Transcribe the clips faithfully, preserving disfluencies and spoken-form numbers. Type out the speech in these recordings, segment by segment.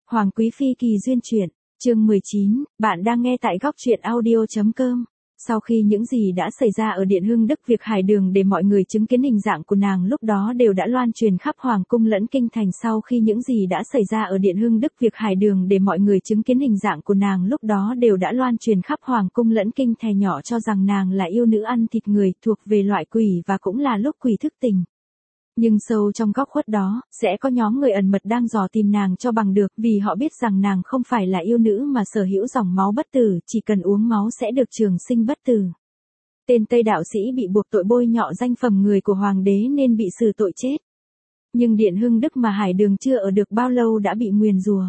Hoàng Quý Phi kỳ duyên truyện, chương mười chín, bạn đang nghe tại góc truyện audio.com. Sau khi những gì đã xảy ra ở Điện Hưng Đức, việc Hải Đường để mọi người chứng kiến hình dạng của nàng lúc đó đều đã loan truyền khắp Hoàng cung lẫn kinh thành. Sau khi những gì đã xảy ra ở Điện Hưng Đức, việc Hải Đường để mọi người chứng kiến hình dạng của nàng lúc đó đều đã loan truyền khắp Hoàng cung lẫn kinh thành, nhỏ cho rằng nàng là yêu nữ ăn thịt người, thuộc về loại quỷ và cũng là lúc quỷ thức tỉnh. Nhưng sâu trong góc khuất đó, sẽ có nhóm người ẩn mật đang dò tìm nàng cho bằng được, vì họ biết rằng nàng không phải là yêu nữ mà sở hữu dòng máu bất tử, chỉ cần uống máu sẽ được trường sinh bất tử. Tên Tây đạo sĩ bị buộc tội bôi nhọ danh phẩm người của hoàng đế nên bị xử tội chết. Nhưng Điện Hưng Đức mà Hải Đường chưa ở được bao lâu đã bị nguyền rủa.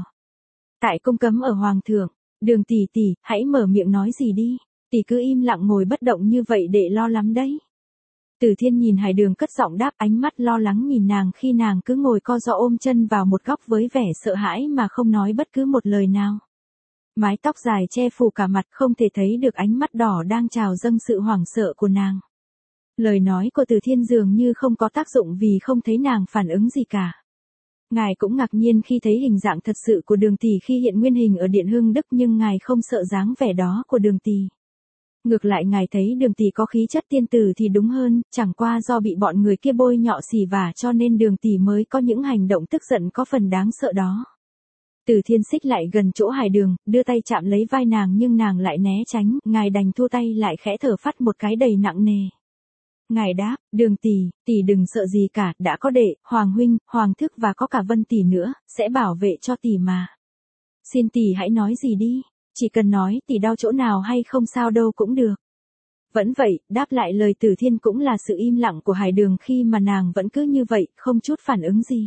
Tại cung cấm ở hoàng thượng, Đường tỷ tỷ, hãy mở miệng nói gì đi, tỷ cứ im lặng ngồi bất động như vậy để lo lắm đấy. Tử Thiên nhìn Hải Đường cất giọng đáp, ánh mắt lo lắng nhìn nàng khi nàng cứ ngồi co ro ôm chân vào một góc với vẻ sợ hãi mà không nói bất cứ một lời nào. Mái tóc dài che phủ cả mặt, không thể thấy được ánh mắt đỏ đang trào dâng sự hoảng sợ của nàng. Lời nói của Tử Thiên dường như không có tác dụng vì không thấy nàng phản ứng gì cả. Ngài cũng ngạc nhiên khi thấy hình dạng thật sự của Đường tỷ khi hiện nguyên hình ở Điện Hưng Đức, nhưng ngài không sợ dáng vẻ đó của Đường tỷ. Ngược lại ngài thấy Đường tỷ có khí chất tiên tử thì đúng hơn, chẳng qua do bị bọn người kia bôi nhọ xỉ vả cho nên Đường tỷ mới có những hành động tức giận có phần đáng sợ đó. Tử Thiên xích lại gần chỗ Hải Đường, đưa tay chạm lấy vai nàng nhưng nàng lại né tránh, ngài đành thua tay lại khẽ thở phắt một cái đầy nặng nề. Ngài đáp, Đường tỷ, tỷ đừng sợ gì cả, đã có đệ, Hoàng huynh, Hoàng thức và có cả Vân tỷ nữa, sẽ bảo vệ cho tỷ mà. Xin tỷ hãy nói gì đi. Chỉ cần nói tỷ đau chỗ nào hay không sao đâu cũng được. Vẫn vậy, đáp lại lời Tử Thiên cũng là sự im lặng của Hải Đường khi mà nàng vẫn cứ như vậy, không chút phản ứng gì.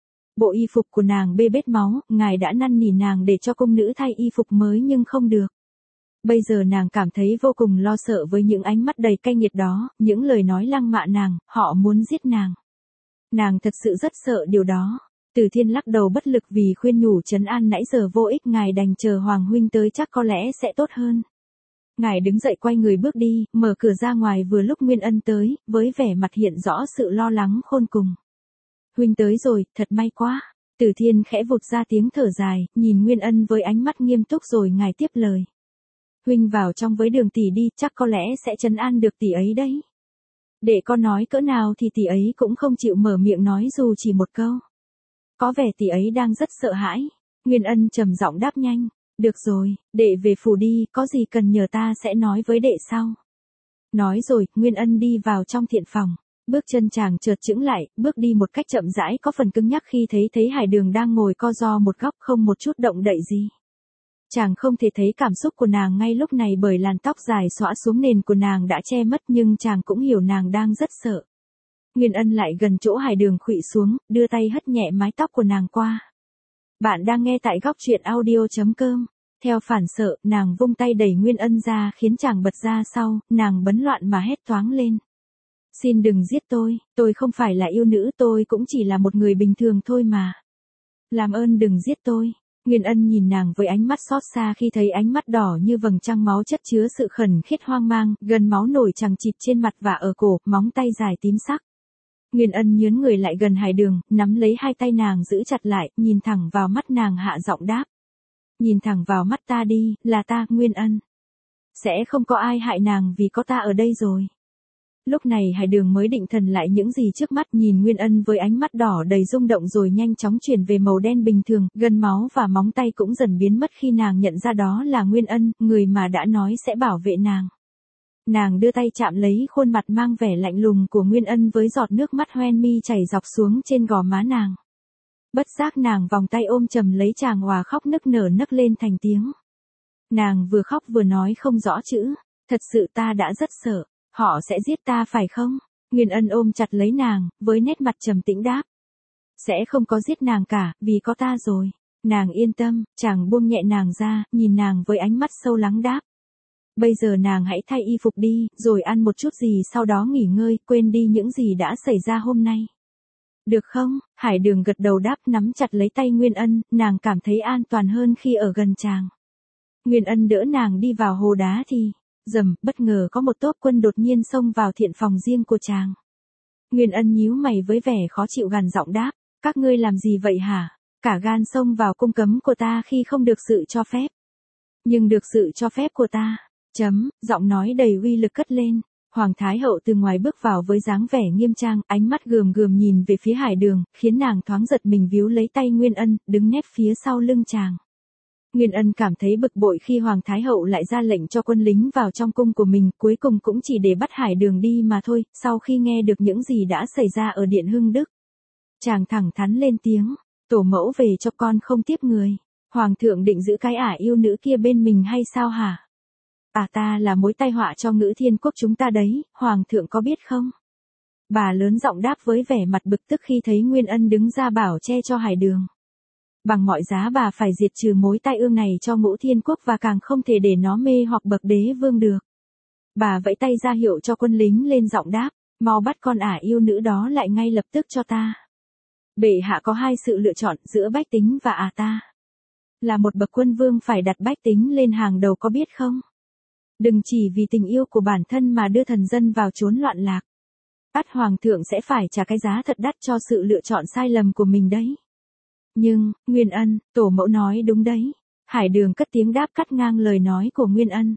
Bộ y phục của nàng bê bết máu, ngài đã năn nỉ nàng để cho cung nữ thay y phục mới nhưng không được. Bây giờ nàng cảm thấy vô cùng lo sợ với những ánh mắt đầy cay nghiệt đó, những lời nói lăng mạ nàng, họ muốn giết nàng. Nàng thật sự rất sợ điều đó. Tử Thiên lắc đầu bất lực vì khuyên nhủ trấn an nãy giờ vô ích, ngài đành chờ Hoàng huynh tới chắc có lẽ sẽ tốt hơn. Ngài đứng dậy quay người bước đi, mở cửa ra ngoài vừa lúc Nguyên Ân tới, với vẻ mặt hiện rõ sự lo lắng khôn cùng. Huynh tới rồi, thật may quá. Tử Thiên khẽ vụt ra tiếng thở dài, nhìn Nguyên Ân với ánh mắt nghiêm túc rồi ngài tiếp lời. Huynh vào trong với Đường tỷ đi, chắc có lẽ sẽ trấn an được tỷ ấy đấy. Để con nói cỡ nào thì tỷ ấy cũng không chịu mở miệng nói dù chỉ một câu. Có vẻ tỷ ấy đang rất sợ hãi. Nguyên Ân trầm giọng đáp nhanh. Được rồi, đệ về phủ đi, có gì cần nhờ ta sẽ nói với đệ sau. Nói rồi, Nguyên Ân đi vào trong thiện phòng. Bước chân chàng chợt chững lại, bước đi một cách chậm rãi có phần cứng nhắc khi thấy thấy Hải Đường đang ngồi co ro một góc không một chút động đậy gì. Chàng không thể thấy cảm xúc của nàng ngay lúc này bởi làn tóc dài xõa xuống nền của nàng đã che mất, nhưng chàng cũng hiểu nàng đang rất sợ. Nguyên Ân lại gần chỗ Hải Đường khuỵu xuống, đưa tay hất nhẹ mái tóc của nàng qua. Bạn đang nghe tại góc truyện audio.com. Theo phản sợ, nàng vung tay đẩy Nguyên Ân ra khiến chàng bật ra sau, nàng bấn loạn mà hét toáng lên. Xin đừng giết tôi, tôi không phải là yêu nữ, tôi cũng chỉ là một người bình thường thôi mà. Làm ơn đừng giết tôi. Nguyên Ân nhìn nàng với ánh mắt xót xa khi thấy ánh mắt đỏ như vầng trăng máu chất chứa sự khẩn khiết hoang mang, gần máu nổi chằng chịt trên mặt và ở cổ, móng tay dài tím sắc. Nguyên Ân nhướn người lại gần Hải Đường, nắm lấy hai tay nàng giữ chặt lại, nhìn thẳng vào mắt nàng hạ giọng đáp. Nhìn thẳng vào mắt ta đi, là ta, Nguyên Ân. Sẽ không có ai hại nàng vì có ta ở đây rồi. Lúc này Hải Đường mới định thần lại những gì trước mắt, nhìn Nguyên Ân với ánh mắt đỏ đầy rung động rồi nhanh chóng chuyển về màu đen bình thường, gần máu và móng tay cũng dần biến mất khi nàng nhận ra đó là Nguyên Ân, người mà đã nói sẽ bảo vệ nàng. Nàng đưa tay chạm lấy khuôn mặt mang vẻ lạnh lùng của Nguyên Ân với giọt nước mắt hoen mi chảy dọc xuống trên gò má nàng. Bất giác nàng vòng tay ôm chầm lấy chàng òa khóc nức nở nấc lên thành tiếng. Nàng vừa khóc vừa nói không rõ chữ, thật sự ta đã rất sợ, họ sẽ giết ta phải không? Nguyên Ân ôm chặt lấy nàng, với nét mặt trầm tĩnh đáp. Sẽ không có giết nàng cả, vì có ta rồi. Nàng yên tâm, chàng buông nhẹ nàng ra, nhìn nàng với ánh mắt sâu lắng đáp. Bây giờ nàng hãy thay y phục đi, rồi ăn một chút gì sau đó nghỉ ngơi, quên đi những gì đã xảy ra hôm nay. Được không? Hải Đường gật đầu đáp, nắm chặt lấy tay Nguyên Ân, nàng cảm thấy an toàn hơn khi ở gần chàng. Nguyên Ân đỡ nàng đi vào hồ đá thì, rầm, bất ngờ có một tốp quân đột nhiên xông vào thiện phòng riêng của chàng. Nguyên Ân nhíu mày với vẻ khó chịu gằn giọng đáp, các ngươi làm gì vậy hả? cả gan xông vào cung cấm của ta khi không được sự cho phép. Nhưng được sự cho phép của ta. Chấm, giọng nói đầy uy lực cất lên. Hoàng Thái Hậu từ ngoài bước vào với dáng vẻ nghiêm trang, ánh mắt gườm gườm nhìn về phía Hải Đường, khiến nàng thoáng giật mình víu lấy tay Nguyên Ân, đứng nép phía sau lưng chàng. Nguyên Ân cảm thấy bực bội khi Hoàng Thái Hậu lại ra lệnh cho quân lính vào trong cung của mình, cuối cùng cũng chỉ để bắt Hải Đường đi mà thôi, sau khi nghe được những gì đã xảy ra ở Điện Hưng Đức. Chàng thẳng thắn lên tiếng, tổ mẫu về cho con không tiếp người. Hoàng thượng định giữ cái ả yêu nữ kia bên mình hay sao hả? À ta là mối tai họa cho Ngữ Thiên Quốc chúng ta đấy, Hoàng thượng có biết không? Bà lớn giọng đáp với vẻ mặt bực tức khi thấy Nguyên Ân đứng ra bảo che cho Hải Đường. Bằng mọi giá bà phải diệt trừ mối tai ương này cho Ngũ Thiên Quốc và càng không thể để nó mê hoặc bậc đế vương được. Bà vẫy tay ra hiệu cho quân lính lên giọng đáp, mau bắt con ả yêu nữ đó lại ngay lập tức cho ta. Bệ hạ có hai sự lựa chọn giữa bách tính và ả ta. Là một bậc quân vương phải đặt bách tính lên hàng đầu có biết không? Đừng chỉ vì tình yêu của bản thân mà đưa thần dân vào chốn loạn lạc. Ắt Hoàng thượng sẽ phải trả cái giá thật đắt cho sự lựa chọn sai lầm của mình đấy. Nhưng, Nguyên Ân, tổ mẫu nói đúng đấy. Hải Đường cất tiếng đáp cắt ngang lời nói của Nguyên Ân.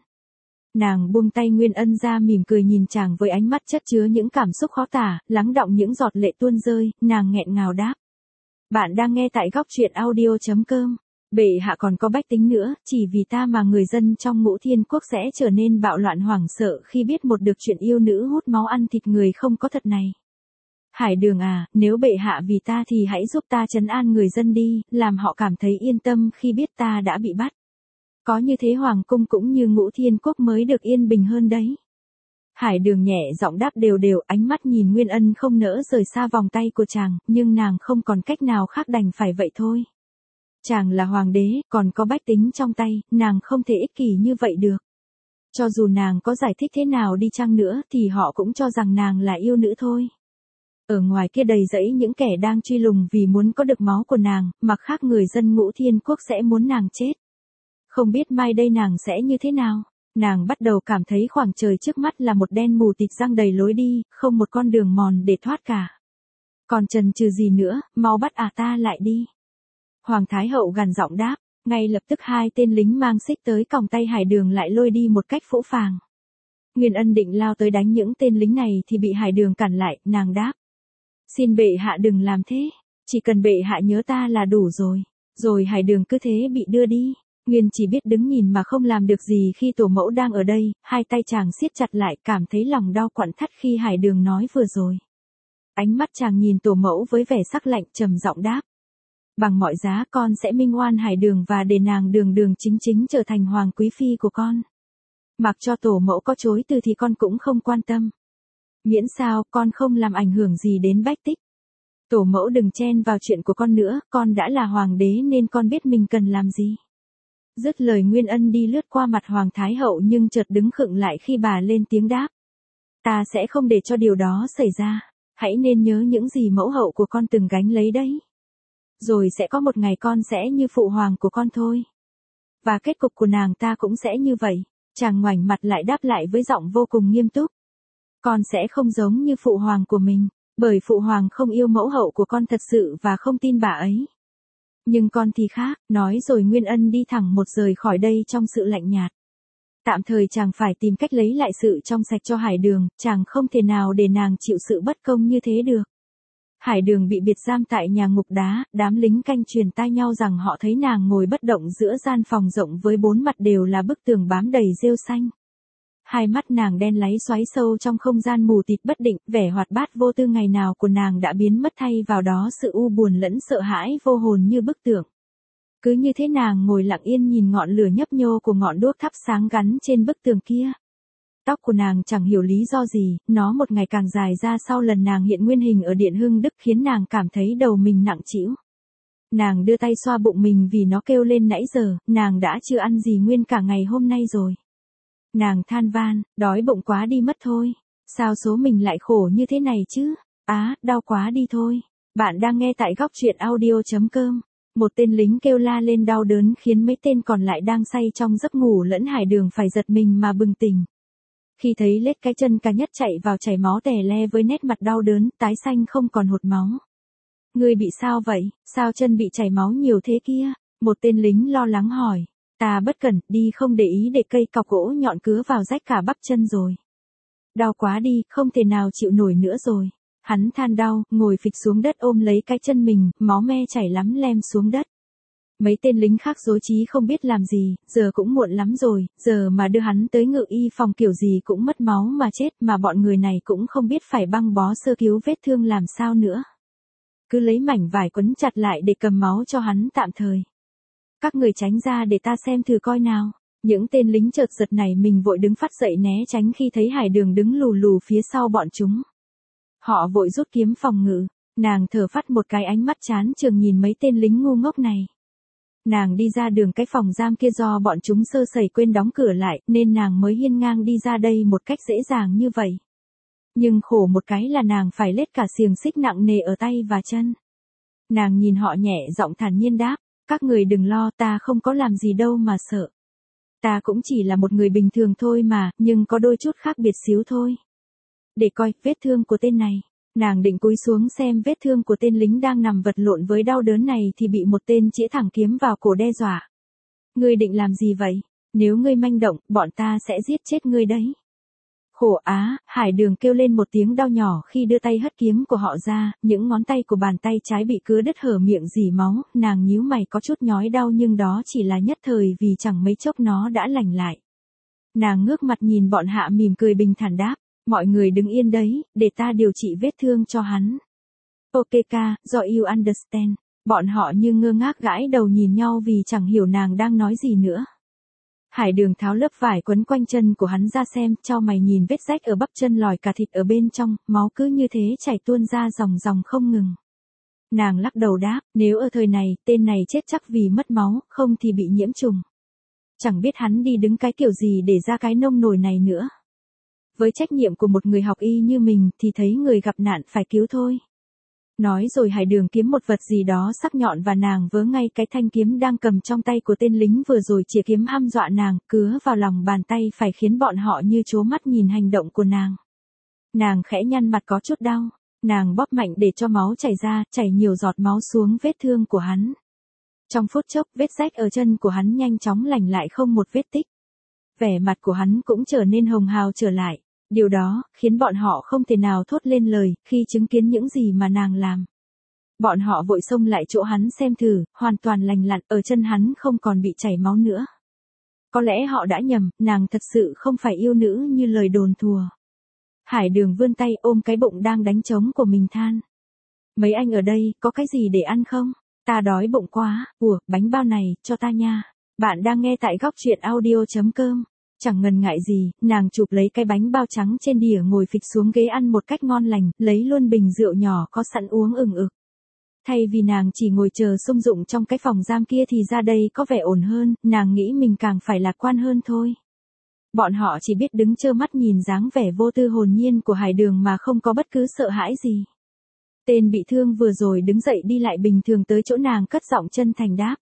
Nàng buông tay Nguyên Ân ra mỉm cười nhìn chàng với ánh mắt chất chứa những cảm xúc khó tả, lắng đọng những giọt lệ tuôn rơi, nàng nghẹn ngào đáp. Bạn đang nghe tại góc truyện audio chấm com. Bệ hạ còn có bách tính nữa, chỉ vì ta mà người dân trong Ngũ Thiên Quốc sẽ trở nên bạo loạn hoảng sợ khi biết một được chuyện yêu nữ hút máu ăn thịt người không có thật này. Hải Đường à, nếu bệ hạ vì ta thì hãy giúp ta trấn an người dân đi, làm họ cảm thấy yên tâm khi biết ta đã bị bắt. Có như thế Hoàng cung cũng như Ngũ Thiên Quốc mới được yên bình hơn đấy. Hải Đường nhẹ giọng đáp đều đều, ánh mắt nhìn Nguyên Ân không nỡ rời xa vòng tay của chàng, nhưng nàng không còn cách nào khác đành phải vậy thôi. Chàng là hoàng đế, còn có bách tính trong tay, nàng không thể ích kỷ như vậy được. Cho dù nàng có giải thích thế nào đi chăng nữa thì họ cũng cho rằng nàng là yêu nữ thôi. Ở ngoài kia đầy rẫy những kẻ đang truy lùng vì muốn có được máu của nàng, mặc khác người dân Ngũ Thiên Quốc sẽ muốn nàng chết. Không biết mai đây nàng sẽ như thế nào. Nàng bắt đầu cảm thấy khoảng trời trước mắt là một đen mù tịt răng đầy lối đi, không một con đường mòn để thoát cả. Còn chần chừ gì nữa, mau bắt à ta lại đi. Hoàng Thái Hậu gằn giọng đáp, ngay lập tức hai tên lính mang xích tới còng tay Hải Đường lại lôi đi một cách phũ phàng. Nguyên Ân định lao tới đánh những tên lính này thì bị Hải Đường cản lại, nàng đáp. Xin bệ hạ đừng làm thế, chỉ cần bệ hạ nhớ ta là đủ rồi. Rồi Hải Đường cứ thế bị đưa đi. Nguyên chỉ biết đứng nhìn mà không làm được gì khi tổ mẫu đang ở đây, hai tay chàng siết chặt lại cảm thấy lòng đau quặn thắt khi Hải Đường nói vừa rồi. Ánh mắt chàng nhìn tổ mẫu với vẻ sắc lạnh trầm giọng đáp. Bằng mọi giá con sẽ minh oan Hải Đường và để nàng đường đường chính chính trở thành hoàng quý phi của con. Mặc cho tổ mẫu có chối từ thì con cũng không quan tâm. Miễn sao con không làm ảnh hưởng gì đến bách tích. Tổ mẫu đừng chen vào chuyện của con nữa, con đã là hoàng đế nên con biết mình cần làm gì. Dứt lời Nguyên Ân đi lướt qua mặt Hoàng Thái Hậu nhưng chợt đứng khựng lại khi bà lên tiếng đáp. Ta sẽ không để cho điều đó xảy ra, hãy nên nhớ những gì mẫu hậu của con từng gánh lấy đấy. Rồi sẽ có một ngày con sẽ như phụ hoàng của con thôi. Và kết cục của nàng ta cũng sẽ như vậy. Chàng ngoảnh mặt lại đáp lại với giọng vô cùng nghiêm túc. Con sẽ không giống như phụ hoàng của mình, bởi phụ hoàng không yêu mẫu hậu của con thật sự và không tin bà ấy. Nhưng con thì khác, nói rồi Nguyên Ân đi thẳng một rời khỏi đây trong sự lạnh nhạt. Tạm thời chàng phải tìm cách lấy lại sự trong sạch cho Hải Đường, chàng không thể nào để nàng chịu sự bất công như thế được. Hải Đường bị biệt giam tại nhà ngục đá, đám lính canh truyền tai nhau rằng họ thấy nàng ngồi bất động giữa gian phòng rộng với bốn mặt đều là bức tường bám đầy rêu xanh. Hai mắt nàng đen láy xoáy sâu trong không gian mù tịt bất định, vẻ hoạt bát vô tư ngày nào của nàng đã biến mất thay vào đó sự u buồn lẫn sợ hãi vô hồn như bức tượng. Cứ như thế nàng ngồi lặng yên nhìn ngọn lửa nhấp nhô của ngọn đuốc thắp sáng gắn trên bức tường kia. Tóc của nàng chẳng hiểu lý do gì, nó một ngày càng dài ra sau lần nàng hiện nguyên hình ở Điện Hưng Đức khiến nàng cảm thấy đầu mình nặng trĩu. Nàng đưa tay xoa bụng mình vì nó kêu lên nãy giờ, nàng đã chưa ăn gì nguyên cả ngày hôm nay rồi. Nàng than van, đói bụng quá đi mất thôi. Sao số mình lại khổ như thế này chứ? Á, đau quá đi thôi. Bạn đang nghe tại góc truyện audio chấm com. Một tên lính kêu la lên đau đớn khiến mấy tên còn lại đang say trong giấc ngủ lẫn Hải Đường phải giật mình mà bừng tỉnh. Khi thấy lết cái chân cả nhất chạy vào chảy máu tè le với nét mặt đau đớn, tái xanh không còn hột máu. Ngươi bị sao vậy, sao chân bị chảy máu nhiều thế kia? Một tên lính lo lắng hỏi. Ta bất cẩn, đi không để ý để cây cọc gỗ nhọn cứa vào rách cả bắp chân rồi. Đau quá đi, không thể nào chịu nổi nữa rồi. Hắn than đau, ngồi phịch xuống đất ôm lấy cái chân mình, máu me chảy lắm lem xuống đất. Mấy tên lính khác rối trí không biết làm gì, giờ cũng muộn lắm rồi, giờ mà đưa hắn tới ngự y phòng kiểu gì cũng mất máu mà chết, mà bọn người này cũng không biết phải băng bó sơ cứu vết thương làm sao nữa. Cứ lấy mảnh vải quấn chặt lại để cầm máu cho hắn tạm thời. Các người tránh ra để ta xem thử coi nào. Những tên lính chợt giật này mình vội đứng phát dậy né tránh khi thấy Hải Đường đứng lù lù phía sau bọn chúng. Họ vội rút kiếm phòng ngự, nàng thở phát một cái ánh mắt chán chường nhìn mấy tên lính ngu ngốc này. Nàng đi ra đường cái phòng giam kia do bọn chúng sơ sẩy quên đóng cửa lại, nên nàng mới hiên ngang đi ra đây một cách dễ dàng như vậy. Nhưng khổ một cái là nàng phải lết cả xiềng xích nặng nề ở tay và chân. Nàng nhìn họ nhẹ giọng thản nhiên đáp, các người đừng lo, ta không có làm gì đâu mà sợ. Ta cũng chỉ là một người bình thường thôi mà, nhưng có đôi chút khác biệt xíu thôi. Để coi vết thương của tên này. Nàng định cúi xuống xem vết thương của tên lính đang nằm vật lộn với đau đớn này thì bị một tên chĩa thẳng kiếm vào cổ đe dọa. Ngươi định làm gì vậy? Nếu ngươi manh động, bọn ta sẽ giết chết ngươi đấy. Khổ á, Hải Đường kêu lên một tiếng đau nhỏ khi đưa tay hất kiếm của họ ra, những ngón tay của bàn tay trái bị cứa đứt hở miệng rỉ máu, nàng nhíu mày có chút nhói đau nhưng đó chỉ là nhất thời vì chẳng mấy chốc nó đã lành lại. Nàng ngước mặt nhìn bọn hạ mỉm cười bình thản đáp, mọi người đứng yên đấy, để ta điều trị vết thương cho hắn. Ok ca, do you understand, bọn họ như ngơ ngác gãi đầu nhìn nhau vì chẳng hiểu nàng đang nói gì nữa. Hải Đường tháo lớp vải quấn quanh chân của hắn ra xem, chau mày nhìn vết rách ở bắp chân lòi cả thịt ở bên trong, máu cứ như thế chảy tuôn ra dòng dòng không ngừng. Nàng lắc đầu đáp, nếu ở thời này, tên này chết chắc vì mất máu, không thì bị nhiễm trùng. Chẳng biết hắn đi đứng cái kiểu gì để ra cái nông nổi này nữa. Với trách nhiệm của một người học y như mình thì thấy người gặp nạn phải cứu thôi. Nói rồi Hải Đường kiếm một vật gì đó sắc nhọn và nàng vớ ngay cái thanh kiếm đang cầm trong tay của tên lính vừa rồi chĩa kiếm hăm dọa nàng, cứa vào lòng bàn tay phải khiến bọn họ như trố mắt nhìn hành động của nàng. Nàng khẽ nhăn mặt có chút đau, nàng bóp mạnh để cho máu chảy ra, chảy nhiều giọt máu xuống vết thương của hắn. Trong phút chốc, vết rách ở chân của hắn nhanh chóng lành lại không một vết tích. Vẻ mặt của hắn cũng trở nên hồng hào trở lại. Điều đó, khiến bọn họ không thể nào thốt lên lời, khi chứng kiến những gì mà nàng làm. Bọn họ vội xông lại chỗ hắn xem thử, hoàn toàn lành lặn, ở chân hắn không còn bị chảy máu nữa. Có lẽ họ đã nhầm, nàng thật sự không phải yêu nữ như lời đồn thùa. Hải Đường vươn tay ôm cái bụng đang đánh trống của mình than. Mấy anh ở đây, có cái gì để ăn không? Ta đói bụng quá, ủa, bánh bao này, cho ta nha. Bạn đang nghe tại góc truyện audio chấm com. Chẳng ngần ngại gì, nàng chụp lấy cái bánh bao trắng trên đĩa ngồi phịch xuống ghế ăn một cách ngon lành, lấy luôn bình rượu nhỏ có sẵn uống ừng ực. Thay vì nàng chỉ ngồi chờ sung dụng trong cái phòng giam kia thì ra đây có vẻ ổn hơn, nàng nghĩ mình càng phải lạc quan hơn thôi. Bọn họ chỉ biết đứng trơ mắt nhìn dáng vẻ vô tư hồn nhiên của Hải Đường mà không có bất cứ sợ hãi gì. Tên bị thương vừa rồi đứng dậy đi lại bình thường tới chỗ nàng cất giọng chân thành đáp.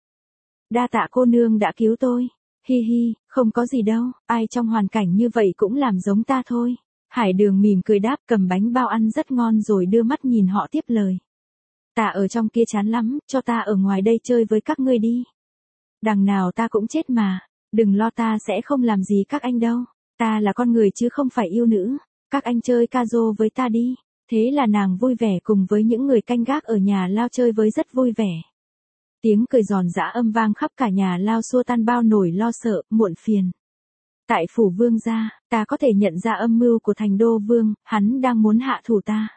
Đa tạ cô nương đã cứu tôi. Hi hi, không có gì đâu, ai trong hoàn cảnh như vậy cũng làm giống ta thôi. Hải Đường mỉm cười đáp, cầm bánh bao ăn rất ngon rồi đưa mắt nhìn họ tiếp lời. Ta ở trong kia chán lắm, cho ta ở ngoài đây chơi với các ngươi đi. Đằng nào ta cũng chết mà, đừng lo ta sẽ không làm gì các anh đâu. Ta là con người chứ không phải yêu nữ, các anh chơi ca rô với ta đi. Thế là nàng vui vẻ cùng với những người canh gác ở nhà lao chơi với rất vui vẻ. Tiếng cười giòn giã âm vang khắp cả nhà lao xua tan bao nỗi lo sợ, muộn phiền. Tại phủ vương gia, ta có thể nhận ra âm mưu của thành đô vương, hắn đang muốn hạ thủ ta.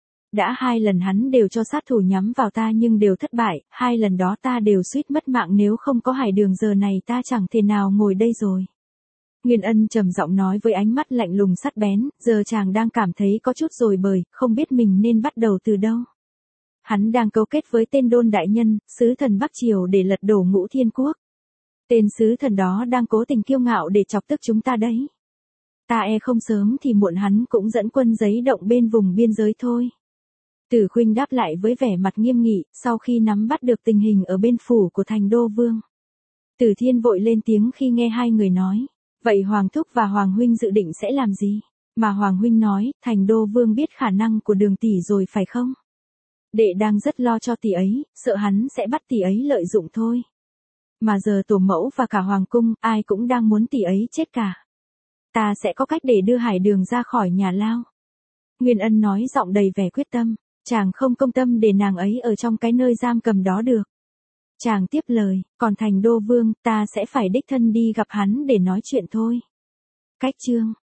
Đã hai lần hắn đều cho sát thủ nhắm vào ta nhưng đều thất bại, hai lần đó ta đều suýt mất mạng nếu không có Hải Đường giờ này ta chẳng thể nào ngồi đây rồi. Nguyên Ân trầm giọng nói với ánh mắt lạnh lùng sắc bén, giờ chàng đang cảm thấy có chút rồi bời, không biết mình nên bắt đầu từ đâu. Hắn đang cấu kết với tên Đôn đại nhân, sứ thần Bắc Triều để lật đổ Ngũ Thiên Quốc. Tên sứ thần đó đang cố tình kiêu ngạo để chọc tức chúng ta đấy. Ta e không sớm thì muộn hắn cũng dẫn quân giấy động bên vùng biên giới thôi. Tử Khuynh đáp lại với vẻ mặt nghiêm nghị, sau khi nắm bắt được tình hình ở bên phủ của thành đô vương. Tử Thiên vội lên tiếng khi nghe hai người nói. Vậy Hoàng Thúc và Hoàng Huynh dự định sẽ làm gì? Mà Hoàng Huynh nói, thành đô vương biết khả năng của Đường tỷ rồi phải không? Đệ đang rất lo cho tỷ ấy, sợ hắn sẽ bắt tỷ ấy lợi dụng thôi. Mà giờ tổ mẫu và cả hoàng cung, ai cũng đang muốn tỷ ấy chết cả. Ta sẽ có cách để đưa Hải Đường ra khỏi nhà lao. Nguyên Ân nói giọng đầy vẻ quyết tâm, chàng không công tâm để nàng ấy ở trong cái nơi giam cầm đó được. Chàng tiếp lời, còn thành đô vương, ta sẽ phải đích thân đi gặp hắn để nói chuyện thôi. Cách chương